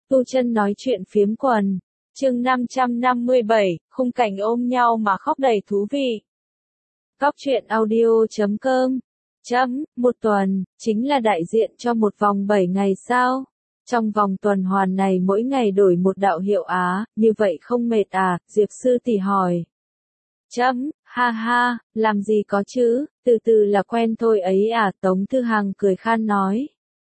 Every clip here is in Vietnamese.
Tu Chân nói chuyện phiếm quần. Chương 557, khung cảnh ôm nhau mà khóc đầy thú vị. Góc truyện audio.com. Một tuần, chính là đại diện cho một vòng 7 ngày sao? Trong vòng tuần hoàn này mỗi ngày đổi một đạo hiệu á, như vậy không mệt à? Diệp Sư tỷ hỏi. Ha ha, làm gì có chứ, từ từ là quen thôi ấy à, Tống Thư Hằng cười khan nói.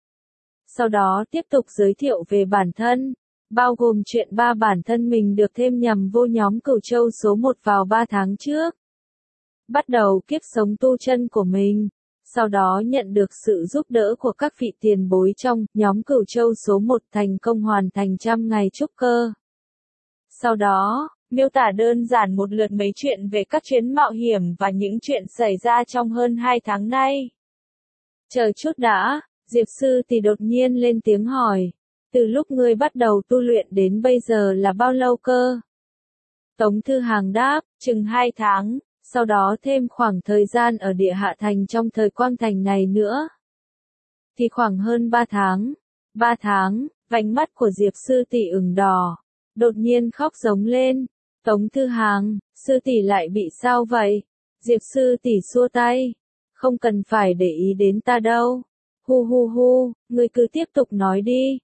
Sau đó tiếp tục giới thiệu về bản thân, bao gồm chuyện bản thân mình được thêm nhầm vô nhóm Cửu Châu số 1 vào 3 tháng trước. Bắt đầu kiếp sống tu chân của mình, sau đó nhận được sự giúp đỡ của các vị tiền bối trong nhóm Cửu Châu số 1 thành công hoàn thành 100 ngày trúc cơ. Sau đó, miêu tả đơn giản một lượt mấy chuyện về các chuyến mạo hiểm và những chuyện xảy ra trong hơn 2 tháng nay. Chờ chút đã, Diệp Sư tỷ đột nhiên lên tiếng hỏi, từ lúc ngươi bắt đầu tu luyện đến bây giờ là bao lâu cơ? Tống Thư Hằng đáp, chừng 2 tháng, sau đó thêm khoảng thời gian ở địa hạ thành trong thời quang thành này nữa. Thì khoảng hơn 3 tháng. 3 tháng, vành mắt của Diệp Sư tỷ ửng đỏ, đột nhiên khóc giống lên. Tống Thư Hằng, Sư tỷ lại bị sao vậy? Diệp Sư tỷ xua tay, không cần phải để ý đến ta đâu. Hu, ngươi cứ tiếp tục nói đi.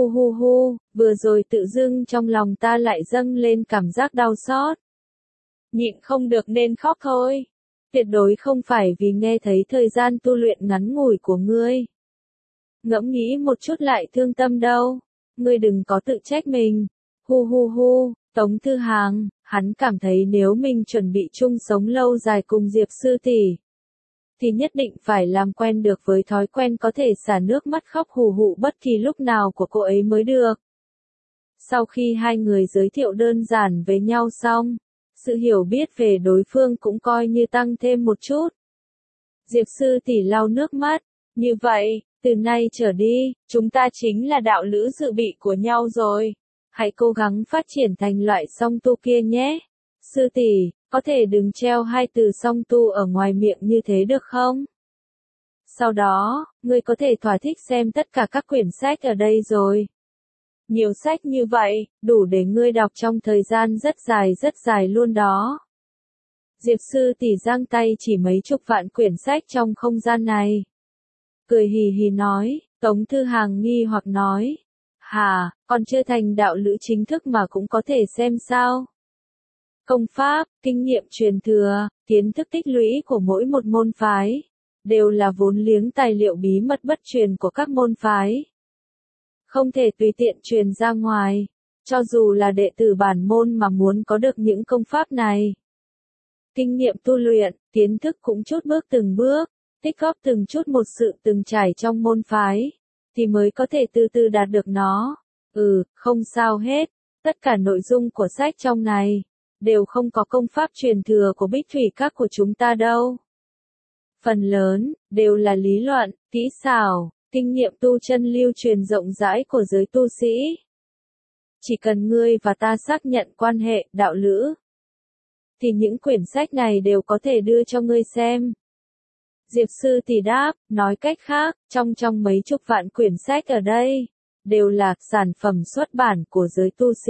Hu, vừa rồi tự dưng trong lòng ta lại dâng lên cảm giác đau xót. Nhịn không được nên khóc thôi. Tuyệt đối không phải vì nghe thấy thời gian tu luyện ngắn ngủi của ngươi. Ngẫm nghĩ một chút lại thương tâm đâu. Ngươi đừng có tự trách mình. Hu, Tống Thư Hằng, hắn cảm thấy nếu mình chuẩn bị chung sống lâu dài cùng Diệp Sư tỷ, thì nhất định phải làm quen được với thói quen có thể xả nước mắt khóc hù hụ bất kỳ lúc nào của cô ấy mới được. Sau khi hai người giới thiệu đơn giản với nhau xong, sự hiểu biết về đối phương cũng coi như tăng thêm một chút. Diệp Sư tỷ lau nước mắt, như vậy, từ nay trở đi, chúng ta chính là đạo lữ dự bị của nhau rồi. Hãy cố gắng phát triển thành loại song tu kia nhé. Sư tỷ, có thể đừng treo hai từ song tu ở ngoài miệng như thế được không? Sau đó, ngươi có thể thỏa thích xem tất cả các quyển sách ở đây rồi. Nhiều sách như vậy, đủ để ngươi đọc trong thời gian rất dài luôn đó. Diệp Sư tỷ giang tay chỉ mấy chục vạn quyển sách trong không gian này. Cười hì hì nói, Tống Thư Hằng nghi hoặc nói. Hà, còn chưa thành đạo lữ chính thức mà cũng có thể xem sao? Công pháp, kinh nghiệm truyền thừa, kiến thức tích lũy của mỗi một môn phái, đều là vốn liếng tài liệu bí mật bất truyền của các môn phái. Không thể tùy tiện truyền ra ngoài, cho dù là đệ tử bản môn mà muốn có được những công pháp này. Kinh nghiệm tu luyện, kiến thức cũng chút bước từng bước, tích góp từng chút một sự từng trải trong môn phái, thì mới có thể từ từ đạt được nó. Không sao hết, tất cả nội dung của sách trong này đều không có công pháp truyền thừa của Bích Thủy Các của chúng ta đâu. Phần lớn đều là lý luận, kỹ xảo, kinh nghiệm tu chân lưu truyền rộng rãi của giới tu sĩ. Chỉ cần ngươi và ta xác nhận quan hệ đạo lữ, thì những quyển sách này đều có thể đưa cho ngươi xem. Diệp Sư tỷ đáp, nói cách khác, trong mấy chục vạn quyển sách ở đây, đều là sản phẩm xuất bản của giới tu sĩ.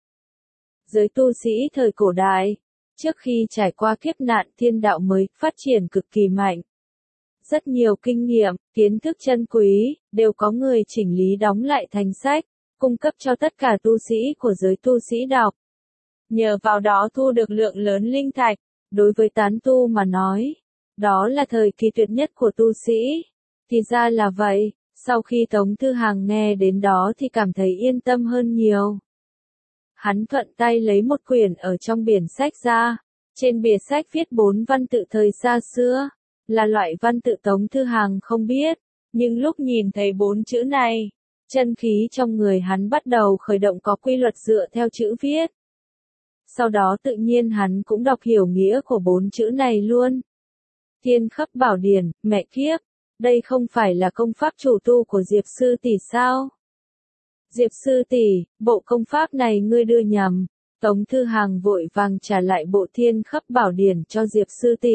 Giới tu sĩ thời cổ đại, trước khi trải qua kiếp nạn thiên đạo mới phát triển cực kỳ mạnh. Rất nhiều kinh nghiệm, kiến thức chân quý, đều có người chỉnh lý đóng lại thành sách, cung cấp cho tất cả tu sĩ của giới tu sĩ đọc. Nhờ vào đó thu được lượng lớn linh thạch, đối với tán tu mà nói, đó là thời kỳ tuyệt nhất của tu sĩ. Thì ra là vậy, sau khi Tống Thư Hằng nghe đến đó thì cảm thấy yên tâm hơn nhiều. Hắn thuận tay lấy một quyển ở trong biển sách ra, trên bìa sách viết 4 văn tự thời xa xưa, là loại văn tự Tống Thư Hằng không biết, nhưng lúc nhìn thấy 4 chữ này, chân khí trong người hắn bắt đầu khởi động có quy luật dựa theo chữ viết. Sau đó tự nhiên hắn cũng đọc hiểu nghĩa của 4 chữ này luôn. Thiên Khắp Bảo Điển, mẹ kiếp, đây không phải là công pháp chủ tu của Diệp Sư tỷ sao? Diệp Sư tỷ, bộ công pháp này ngươi đưa nhầm. Tống Thư Hằng vội vàng trả lại bộ Thiên Khắp Bảo Điển cho Diệp Sư tỷ.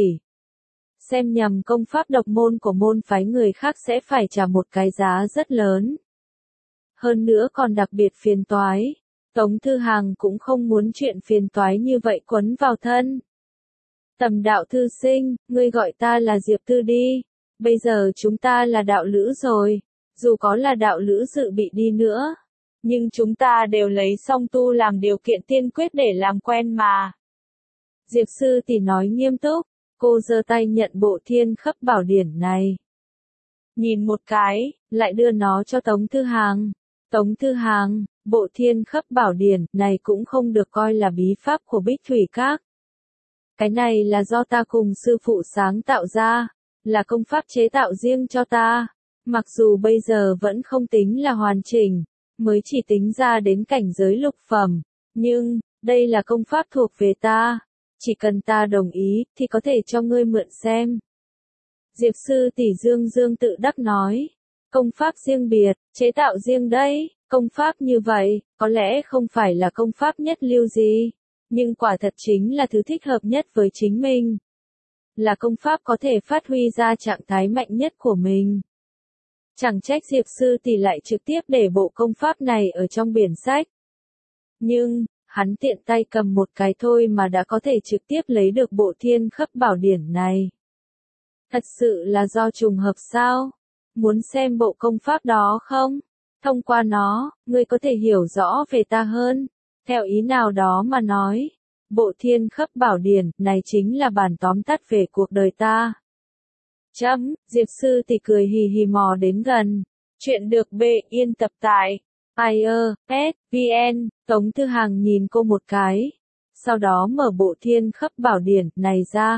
Xem nhầm công pháp độc môn của môn phái người khác sẽ phải trả một cái giá rất lớn. hơn nữa còn đặc biệt phiền toái. Tống Thư Hàng cũng không muốn chuyện phiền toái như vậy quấn vào thân. Tầm đạo thư sinh, ngươi gọi ta là Diệp Tư đi. Bây giờ chúng ta là đạo lữ rồi. Dù có là đạo lữ dự bị đi nữa. Nhưng chúng ta đều lấy song tu làm điều kiện tiên quyết để làm quen mà. Diệp Sư tỷ nói nghiêm túc. Cô giơ tay nhận bộ Thiên Khấp Bảo Điển này. Nhìn một cái, lại đưa nó cho Tống Thư Hàng. Tống Thư Hàng, bộ Thiên Khấp Bảo Điển này cũng không được coi là bí pháp của Bích Thủy Các. Cái này là do ta cùng sư phụ sáng tạo ra, là công pháp chế tạo riêng cho ta. Mặc dù bây giờ vẫn không tính là hoàn chỉnh, mới chỉ tính ra đến cảnh giới lục phẩm, nhưng, đây là công pháp thuộc về ta. Chỉ cần ta đồng ý, thì có thể cho ngươi mượn xem. Diệp Sư tỷ dương dương tự đắc nói. Công pháp riêng biệt, chế tạo riêng đấy, công pháp như vậy, có lẽ không phải là công pháp nhất lưu gì, nhưng quả thật chính là thứ thích hợp nhất với chính mình. Là công pháp có thể phát huy ra trạng thái mạnh nhất của mình. Chẳng trách Diệp Sư tỷ lại trực tiếp để bộ công pháp này ở trong biển sách. Nhưng, hắn tiện tay cầm một cái thôi mà đã có thể trực tiếp lấy được bộ Thiên Khấp Bảo Điển này. Thật sự là do trùng hợp sao? Muốn xem bộ công pháp đó không? Thông qua nó, ngươi có thể hiểu rõ về ta hơn. Theo ý nào đó mà nói, bộ Thiên Khấp Bảo Điển này chính là bản tóm tắt về cuộc đời ta. Diệp Sư tỷ cười hì hì mò đến gần. Chuyện được yên tập tại IES.VN. Tống Thư Hàng nhìn cô một cái. Sau đó mở bộ Thiên Khấp Bảo Điển này ra.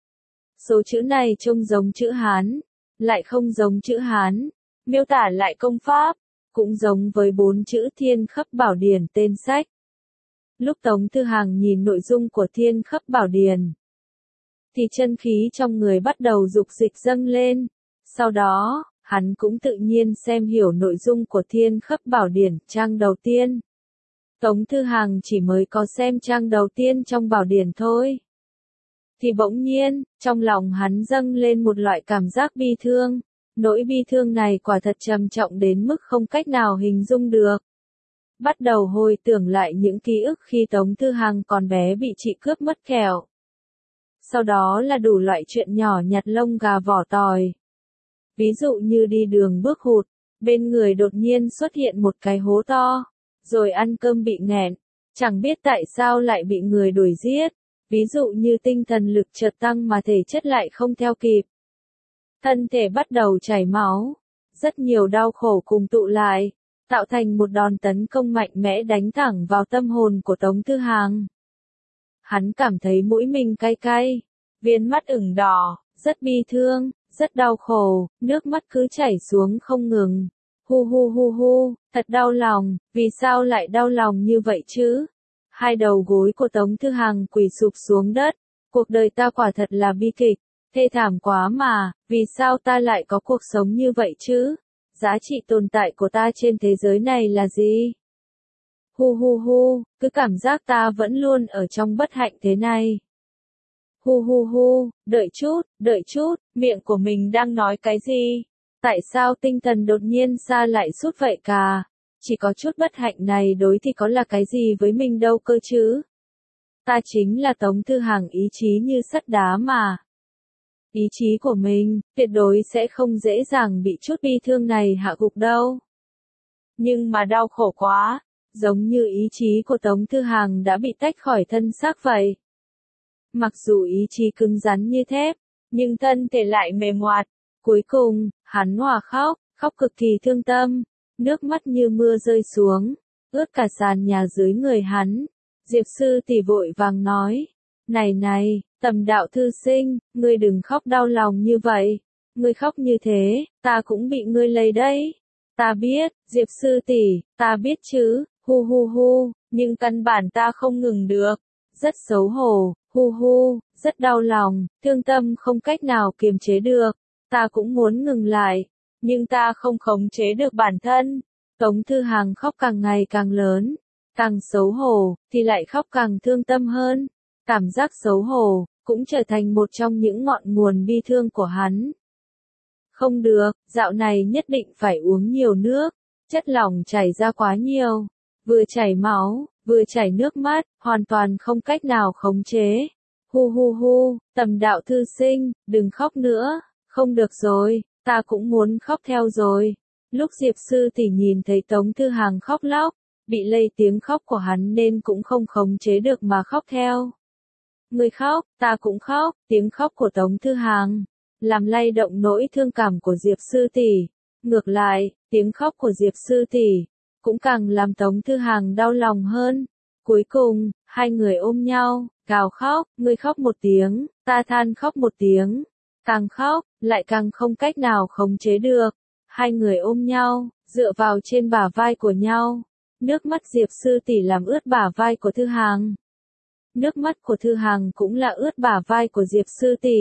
Số chữ này trông giống chữ Hán, lại không giống chữ Hán. Miêu tả lại công pháp, cũng giống với 4 chữ Thiên Khấp Bảo Điển tên sách. Lúc Tống Thư Hàng nhìn nội dung của Thiên Khấp Bảo Điển, thì chân khí trong người bắt đầu dục dịch dâng lên. Sau đó, hắn cũng tự nhiên xem hiểu nội dung của Thiên Khấp Bảo Điển trang đầu tiên. Tống Thư Hàng chỉ mới có xem trang đầu tiên trong Bảo Điển thôi. Thì bỗng nhiên, trong lòng hắn dâng lên một loại cảm giác bi thương. Nỗi bi thương này quả thật trầm trọng đến mức không cách nào hình dung được. Bắt đầu hồi tưởng lại những ký ức khi Tống Thư Hàng còn bé bị chị cướp mất kẹo. Sau đó là đủ loại chuyện nhỏ nhặt lông gà vỏ tỏi. Ví dụ như đi đường bước hụt, bên người đột nhiên xuất hiện một cái hố to, rồi ăn cơm bị nghẹn, chẳng biết tại sao lại bị người đuổi giết. Ví dụ như tinh thần lực chợt tăng mà thể chất lại không theo kịp. Thân thể bắt đầu chảy máu, rất nhiều đau khổ cùng tụ lại, tạo thành một đòn tấn công mạnh mẽ đánh thẳng vào tâm hồn của Tống Thư Hàng. Hắn cảm thấy mũi mình cay cay, viên mắt ửng đỏ, rất bi thương, rất đau khổ, nước mắt cứ chảy xuống không ngừng. Hu hu hu hu, thật đau lòng, vì sao lại đau lòng như vậy chứ? Hai đầu gối của Tống Thư Hàng quỳ sụp xuống đất. Cuộc đời ta quả thật là bi kịch, thê thảm quá mà, vì sao ta lại có cuộc sống như vậy chứ? Giá trị tồn tại của ta trên thế giới này là gì? Hu hu hu, cứ cảm giác ta vẫn luôn ở trong bất hạnh thế này. Hu hu hu, đợi chút, miệng của mình đang nói cái gì? Tại sao tinh thần đột nhiên xa lại sút vậy cả? Chỉ có chút bất hạnh này đối thì có là cái gì với mình đâu cơ chứ? Ta chính là Tống Thư Hàng, ý chí như sắt đá mà. Ý chí của mình, tuyệt đối sẽ không dễ dàng bị chút bi thương này hạ gục đâu. Nhưng mà đau khổ quá, giống như ý chí của Tống Thư Hàng đã bị tách khỏi thân xác vậy. Mặc dù ý chí cứng rắn như thép, nhưng thân thể lại mềm ngoặt. Cuối cùng, hắn òa khóc, khóc cực kỳ thương tâm. Nước mắt như mưa rơi xuống, ướt cả sàn nhà dưới người hắn. Diệp Sư tỷ vội vàng nói, này, Tầm đạo thư sinh, ngươi đừng khóc đau lòng như vậy. Ngươi khóc như thế, ta cũng bị ngươi lây đấy. Ta biết, Diệp Sư tỷ, ta biết chứ, hu hu hu, nhưng căn bản ta không ngừng được. Rất xấu hổ, hu hu, rất đau lòng, thương tâm không cách nào kiềm chế được. Ta cũng muốn ngừng lại, nhưng ta không khống chế được bản thân. Tống Thư Hàng khóc càng ngày càng lớn, càng xấu hổ, thì lại khóc càng thương tâm hơn. Cảm giác xấu hổ, cũng trở thành một trong những ngọn nguồn bi thương của hắn. Không được, dạo này nhất định phải uống nhiều nước. Chất lỏng chảy ra quá nhiều, vừa chảy máu, vừa chảy nước mắt, hoàn toàn không cách nào khống chế. Hu hu hu, Tầm Đạo thư sinh, đừng khóc nữa, không được rồi, ta cũng muốn khóc theo rồi. Lúc Diệp sư tỷ nhìn thấy Tống Thư Hàng khóc lóc, bị lây tiếng khóc của hắn nên cũng không khống chế được mà khóc theo. Người khóc, ta cũng khóc, tiếng khóc của Tống Thư Hàng làm lay động nỗi thương cảm của Diệp sư tỷ. Ngược lại, tiếng khóc của Diệp sư tỷ cũng càng làm Tống Thư Hàng đau lòng hơn. Cuối cùng, hai người ôm nhau, gào khóc, người khóc một tiếng, ta than khóc một tiếng. Càng khóc, lại càng không cách nào khống chế được. Hai người ôm nhau, dựa vào trên bả vai của nhau. Nước mắt Diệp sư tỷ làm ướt bả vai của Thư Hàng. Nước mắt của Thư Hàng cũng là ướt bả vai của Diệp sư tỷ.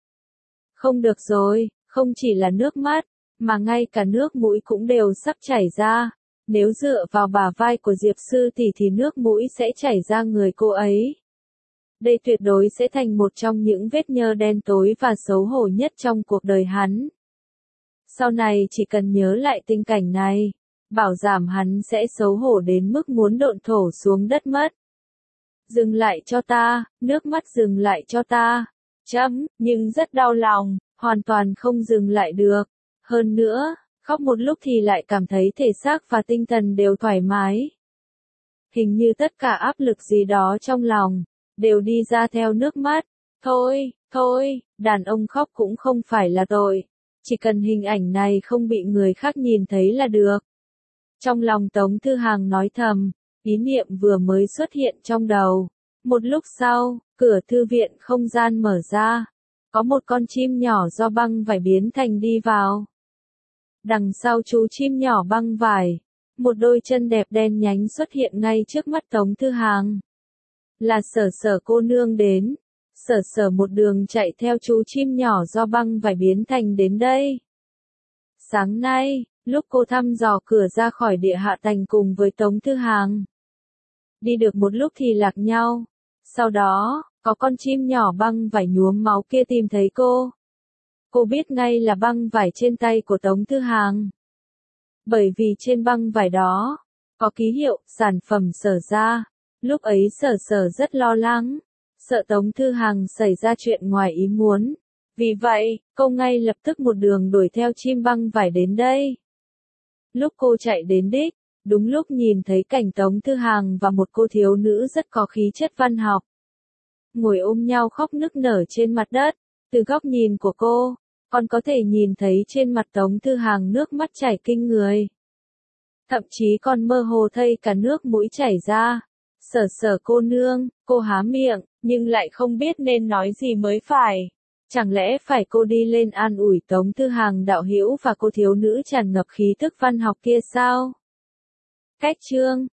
Không được rồi, không chỉ là nước mắt, mà ngay cả nước mũi cũng đều sắp chảy ra. Nếu dựa vào bả vai của Diệp sư tỷ thì nước mũi sẽ chảy ra người cô ấy. Đây tuyệt đối sẽ thành một trong những vết nhơ đen tối và xấu hổ nhất trong cuộc đời hắn. Sau này chỉ cần nhớ lại tình cảnh này, bảo đảm hắn sẽ xấu hổ đến mức muốn độn thổ xuống đất mất. Dừng lại cho ta, nước mắt dừng lại cho ta. Nhưng rất đau lòng, hoàn toàn không dừng lại được. Hơn nữa, khóc một lúc thì lại cảm thấy thể xác và tinh thần đều thoải mái. Hình như tất cả áp lực gì đó trong lòng đều đi ra theo nước mắt. Thôi, đàn ông khóc cũng không phải là tội. Chỉ cần hình ảnh này không bị người khác nhìn thấy là được. Trong lòng Tống Thư Hàng nói thầm, ý niệm vừa mới xuất hiện trong đầu. Một lúc sau, cửa thư viện không gian mở ra. Có một con chim nhỏ do băng vải biến thành đi vào. Đằng sau chú chim nhỏ băng vải, một đôi chân đẹp đen nhánh xuất hiện ngay trước mắt Tống Thư Hàng. Là Sở cô nương đến. Sở một đường chạy theo chú chim nhỏ do băng vải biến thành đến đây. Sáng nay, lúc cô thăm dò cửa ra khỏi địa hạ thành cùng với Tống Thư Hàng, đi được một lúc thì lạc nhau. Sau đó, có con chim nhỏ băng vải nhuốm máu kia tìm thấy cô. Cô biết ngay là băng vải trên tay của Tống Thư Hàng. Bởi vì trên băng vải đó, có ký hiệu, sản phẩm Sở ra. Lúc ấy Sở rất lo lắng, sợ Tống Thư Hàng xảy ra chuyện ngoài ý muốn. Vì vậy, cô ngay lập tức một đường đuổi theo chim băng vải đến đây. Lúc cô chạy đến đích, đúng lúc nhìn thấy cảnh Tống Thư Hàng và một cô thiếu nữ rất có khí chất văn học ngồi ôm nhau khóc nức nở trên mặt đất. Từ góc nhìn của cô, còn có thể nhìn thấy trên mặt Tống Thư Hàng nước mắt chảy kinh người. Thậm chí còn mơ hồ thấy cả nước mũi chảy ra. Sở cô nương, cô há miệng, nhưng lại không biết nên nói gì mới phải. Chẳng lẽ phải cô đi lên an ủi Tống Thư Hàng đạo hữu và cô thiếu nữ tràn ngập khí thức văn học kia sao? Cách chương